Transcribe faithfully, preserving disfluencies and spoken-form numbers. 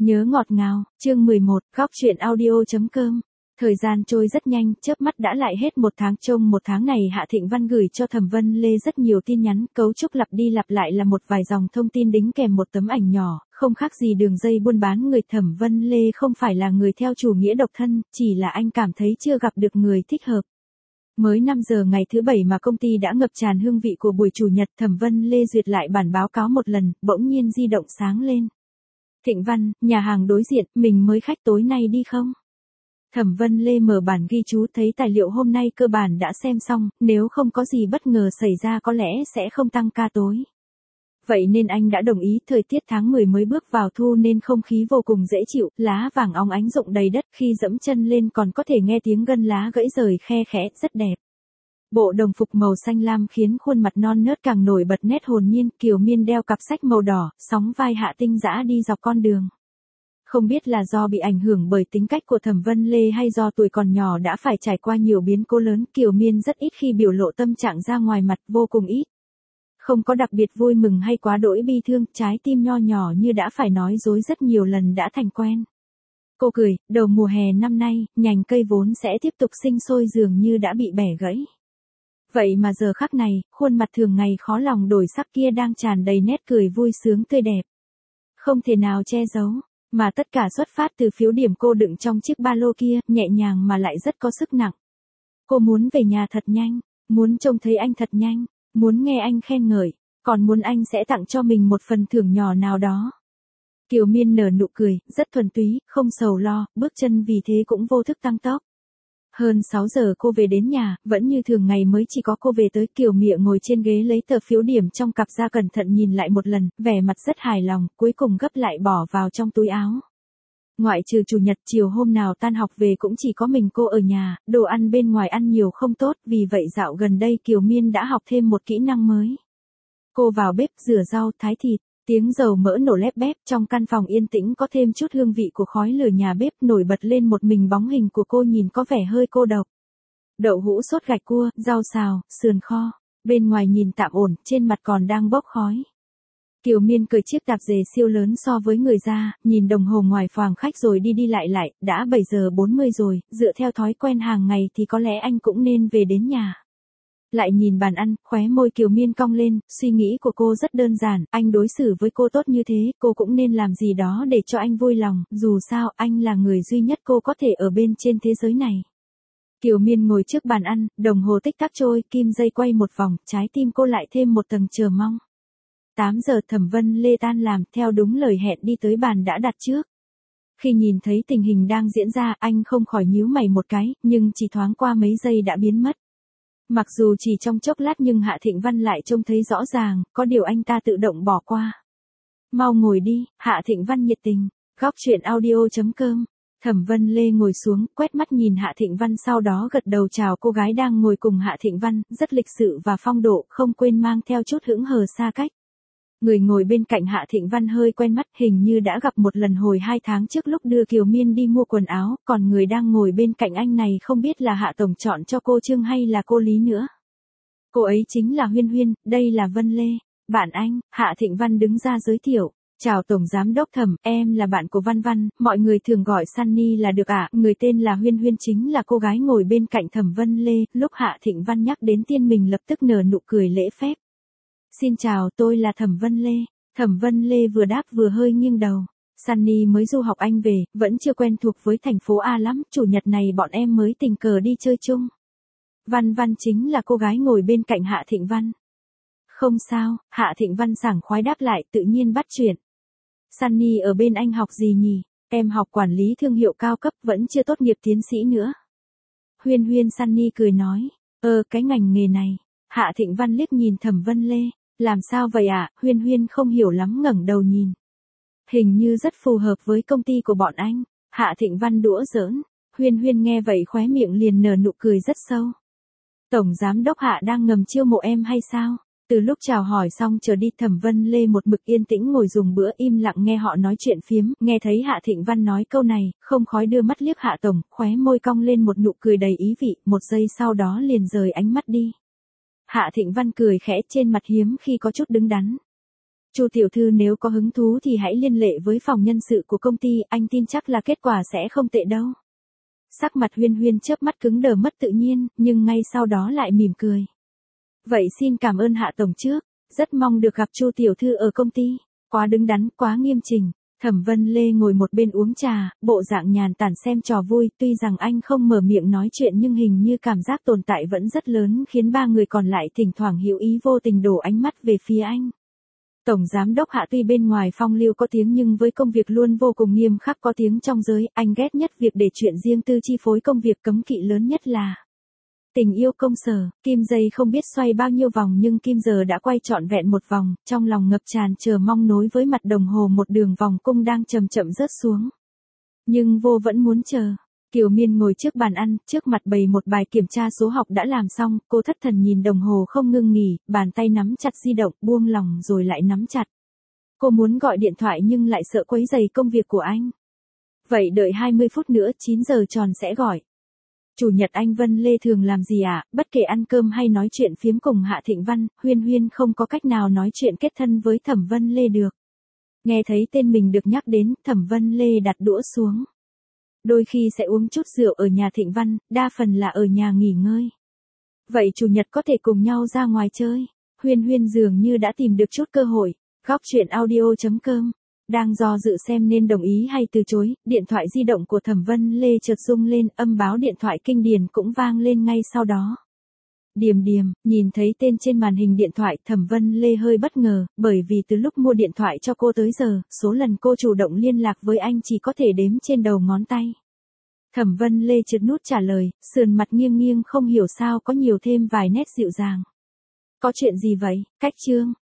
Nhớ ngọt ngào, chương mười một, góc truyện audio.com. Thời gian trôi rất nhanh, chớp mắt đã lại hết một tháng. Trong một tháng này Hạ Thịnh Văn gửi cho Thẩm Vân Lê rất nhiều tin nhắn, cấu trúc lặp đi lặp lại là một vài dòng thông tin đính kèm một tấm ảnh nhỏ, không khác gì đường dây buôn bán người. Thẩm Vân Lê không phải là người theo chủ nghĩa độc thân, chỉ là anh cảm thấy chưa gặp được người thích hợp. Mới năm giờ ngày thứ bảy mà công ty đã ngập tràn hương vị của buổi chủ nhật. Thẩm Vân Lê duyệt lại bản báo cáo một lần, bỗng nhiên di động sáng lên. Thịnh Văn, nhà hàng đối diện, mình mới khách tối nay đi không? Thẩm Vân Lê mở bản ghi chú thấy tài liệu hôm nay cơ bản đã xem xong, nếu không có gì bất ngờ xảy ra có lẽ sẽ không tăng ca tối. Vậy nên anh đã đồng ý. Thời tiết tháng mười mới bước vào thu nên không khí vô cùng dễ chịu, lá vàng óng ánh rụng đầy đất, khi dẫm chân lên còn có thể nghe tiếng gân lá gãy rời khe khẽ, rất đẹp. Bộ đồng phục màu xanh lam khiến khuôn mặt non nớt càng nổi bật nét hồn nhiên. Kiều Miên đeo cặp sách màu đỏ, sóng vai Hạ Tinh Dã đi dọc con đường. Không biết là do bị ảnh hưởng bởi tính cách của Thẩm Vân Lê hay do tuổi còn nhỏ đã phải trải qua nhiều biến cố lớn, Kiều Miên rất ít khi biểu lộ tâm trạng ra ngoài mặt, vô cùng ít. Không có đặc biệt vui mừng hay quá đỗi bi thương, trái tim nho nhỏ như đã phải nói dối rất nhiều lần đã thành quen. Cô cười, đầu mùa hè năm nay, nhành cây vốn sẽ tiếp tục sinh sôi dường như đã bị bẻ gãy. Vậy mà giờ khắc này, khuôn mặt thường ngày khó lòng đổi sắc kia đang tràn đầy nét cười vui sướng tươi đẹp. Không thể nào che giấu, mà tất cả xuất phát từ phiếu điểm cô đựng trong chiếc ba lô kia, nhẹ nhàng mà lại rất có sức nặng. Cô muốn về nhà thật nhanh, muốn trông thấy anh thật nhanh, muốn nghe anh khen ngợi, còn muốn anh sẽ tặng cho mình một phần thưởng nhỏ nào đó. Kiều Miên nở nụ cười, rất thuần túy, không sầu lo, bước chân vì thế cũng vô thức tăng tốc. Hơn sáu giờ cô về đến nhà, vẫn như thường ngày mới chỉ có cô về tới. Kiều Mịa ngồi trên ghế lấy tờ phiếu điểm trong cặp ra cẩn thận nhìn lại một lần, vẻ mặt rất hài lòng, cuối cùng gấp lại bỏ vào trong túi áo. Ngoại trừ chủ nhật, chiều hôm nào tan học về cũng chỉ có mình cô ở nhà, đồ ăn bên ngoài ăn nhiều không tốt, vì vậy dạo gần đây Kiều Miên đã học thêm một kỹ năng mới. Cô vào bếp rửa rau, thái thịt. Tiếng dầu mỡ nổ lép bép, trong căn phòng yên tĩnh có thêm chút hương vị của khói lửa nhà bếp. Nổi bật lên một mình bóng hình của cô nhìn có vẻ hơi cô độc. Đậu hũ sốt gạch cua, rau xào, sườn kho. Bên ngoài nhìn tạm ổn, trên mặt còn đang bốc khói. Kiều Miên cởi chiếc tạp dề siêu lớn so với người ra, nhìn đồng hồ ngoài phòng khách rồi đi đi lại lại, đã bảy giờ bốn mươi rồi, dựa theo thói quen hàng ngày thì có lẽ anh cũng nên về đến nhà. Lại nhìn bàn ăn, khóe môi Kiều Miên cong lên, suy nghĩ của cô rất đơn giản, anh đối xử với cô tốt như thế, cô cũng nên làm gì đó để cho anh vui lòng, dù sao anh là người duy nhất cô có thể ở bên trên thế giới này. Kiều Miên ngồi trước bàn ăn, đồng hồ tích tắc trôi, kim dây quay một vòng, trái tim cô lại thêm một tầng chờ mong. tám giờ Thẩm Vân Lê tan làm, theo đúng lời hẹn đi tới bàn đã đặt trước. Khi nhìn thấy tình hình đang diễn ra, anh không khỏi nhíu mày một cái, nhưng chỉ thoáng qua mấy giây đã biến mất. Mặc dù chỉ trong chốc lát nhưng Hạ Thịnh Văn lại trông thấy rõ ràng, có điều anh ta tự động bỏ qua. Mau ngồi đi, Hạ Thịnh Văn nhiệt tình. Góc truyện audio.com. Thẩm Vân Lê ngồi xuống, quét mắt nhìn Hạ Thịnh Văn sau đó gật đầu chào cô gái đang ngồi cùng Hạ Thịnh Văn, rất lịch sự và phong độ, không quên mang theo chút hững hờ xa cách. Người ngồi bên cạnh Hạ Thịnh Văn hơi quen mắt, hình như đã gặp một lần hồi hai tháng trước lúc đưa Kiều Miên đi mua quần áo, còn người đang ngồi bên cạnh anh này không biết là Hạ Tổng chọn cho cô Trương hay là cô Lý nữa. Cô ấy chính là Huyên Huyên, đây là Vân Lê, bạn anh. Hạ Thịnh Văn đứng ra giới thiệu. Chào Tổng Giám Đốc Thẩm, em là bạn của Văn Văn, mọi người thường gọi Sunny là được ạ. À? Người tên là Huyên Huyên chính là cô gái ngồi bên cạnh Thẩm Vân Lê, lúc Hạ Thịnh Văn nhắc đến tên mình lập tức nở nụ cười lễ phép. Xin chào, tôi là Thẩm Vân Lê. Thẩm Vân Lê vừa đáp vừa hơi nghiêng đầu. Sunny mới du học Anh về, vẫn chưa quen thuộc với thành phố A lắm, chủ nhật này bọn em mới tình cờ đi chơi chung. Văn Văn chính là cô gái ngồi bên cạnh Hạ Thịnh Văn. Không sao, Hạ Thịnh Văn sảng khoái đáp lại, tự nhiên bắt chuyện. Sunny ở bên anh học gì nhỉ? Em học quản lý thương hiệu cao cấp, vẫn chưa tốt nghiệp tiến sĩ nữa. Huyên Huyên. Sunny cười nói, ờ cái ngành nghề này. Hạ Thịnh Văn liếc nhìn Thẩm Vân Lê. Làm sao vậy ạ? À? Huyên Huyên không hiểu lắm ngẩng đầu nhìn. Hình như rất phù hợp với công ty của bọn anh. Hạ Thịnh Văn đũa giỡn. Huyên Huyên nghe vậy khóe miệng liền nở nụ cười rất sâu. Tổng Giám Đốc Hạ đang ngầm chiêu mộ em hay sao? Từ lúc chào hỏi xong trở đi Thẩm Vân Lê một mực yên tĩnh ngồi dùng bữa im lặng nghe họ nói chuyện phiếm, nghe thấy Hạ Thịnh Văn nói câu này, không khói đưa mắt liếc Hạ Tổng, khóe môi cong lên một nụ cười đầy ý vị, một giây sau đó liền rời ánh mắt đi. Hạ Thịnh Văn cười khẽ trên mặt hiếm khi có chút đứng đắn. Chu tiểu thư nếu có hứng thú thì hãy liên hệ với phòng nhân sự của công ty, anh tin chắc là kết quả sẽ không tệ đâu. Sắc mặt Huyên Huyên chớp mắt cứng đờ mất tự nhiên, nhưng ngay sau đó lại mỉm cười. Vậy xin cảm ơn Hạ tổng trước, rất mong được gặp Chu tiểu thư ở công ty. Quá đứng đắn, quá nghiêm chỉnh. Thẩm Vân Lê ngồi một bên uống trà, bộ dạng nhàn tản xem trò vui, tuy rằng anh không mở miệng nói chuyện nhưng hình như cảm giác tồn tại vẫn rất lớn khiến ba người còn lại thỉnh thoảng hữu ý vô tình đổ ánh mắt về phía anh. Tổng giám đốc Hạ tuy bên ngoài phong lưu có tiếng nhưng với công việc luôn vô cùng nghiêm khắc có tiếng trong giới, anh ghét nhất việc để chuyện riêng tư chi phối công việc, cấm kỵ lớn nhất là tình yêu công sở. Kim dây không biết xoay bao nhiêu vòng nhưng kim giờ đã quay trọn vẹn một vòng, trong lòng ngập tràn chờ mong nối với mặt đồng hồ một đường vòng cung đang chậm chậm rớt xuống. Nhưng vô vẫn muốn chờ. Kiều Miên ngồi trước bàn ăn, trước mặt bày một bài kiểm tra số học đã làm xong, cô thất thần nhìn đồng hồ không ngưng nghỉ, bàn tay nắm chặt di động, buông lỏng rồi lại nắm chặt. Cô muốn gọi điện thoại nhưng lại sợ quấy rầy công việc của anh. Vậy đợi hai mươi phút nữa, chín giờ tròn sẽ gọi. Chủ nhật anh Vân Lê thường làm gì ạ? À? Bất kể ăn cơm hay nói chuyện phiếm cùng Hạ Thịnh Văn, Huyên Huyên không có cách nào nói chuyện kết thân với Thẩm Vân Lê được. Nghe thấy tên mình được nhắc đến, Thẩm Vân Lê đặt đũa xuống. Đôi khi sẽ uống chút rượu ở nhà Thịnh Văn, đa phần là ở nhà nghỉ ngơi. Vậy chủ nhật có thể cùng nhau ra ngoài chơi. Huyên Huyên dường như đã tìm được chút cơ hội. Góc truyện audio chấm com. Đang do dự xem nên đồng ý hay từ chối, điện thoại di động của Thẩm Vân Lê chợt rung lên, âm báo điện thoại kinh điển cũng vang lên ngay sau đó. Điềm Điềm, nhìn thấy tên trên màn hình điện thoại, Thẩm Vân Lê hơi bất ngờ, bởi vì từ lúc mua điện thoại cho cô tới giờ, số lần cô chủ động liên lạc với anh chỉ có thể đếm trên đầu ngón tay. Thẩm Vân Lê trượt nút trả lời, sườn mặt nghiêng nghiêng không hiểu sao có nhiều thêm vài nét dịu dàng. Có chuyện gì vậy, Cách Trương?